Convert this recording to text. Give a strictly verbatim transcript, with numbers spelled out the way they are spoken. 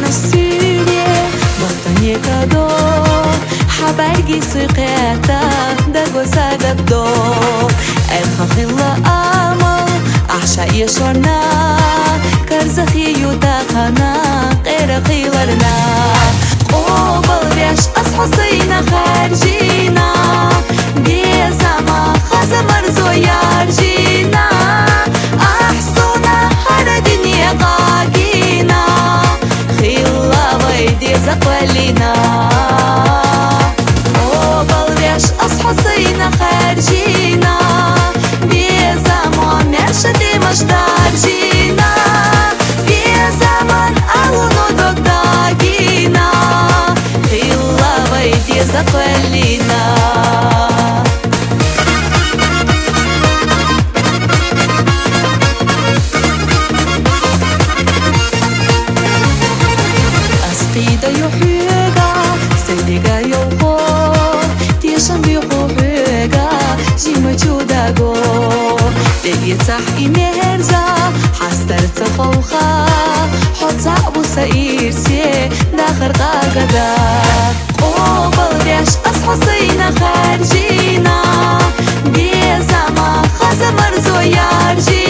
السورية بطني كدو حبرقي سقيتا دقو سادبدو الخخ الله آمل أحشا يشورنا كرزخي يتاقنا غير خيلرنا قوبل ريش أصحصينا خارجينا بيزاما خزمر زويارجينا أحسونا هر دنيا قاقينا خيلا ويدي زقوالينا قوبل ريش أصحصينا خارجينا بيزاما مرشدي مجدار جينا بيزامان أهونو دقداقينا خيلا ويدي زقوالينا أسقيدا يحيقا سيديقا يوخو تيشن بيقوحيقا جيما جوداقو تيتح إنهرزا حستر تفوخا حط صعبو سايرسي داخر قاقدا قوبل ريش أصحصينا خارجينا بيزاما خزمر زويارجي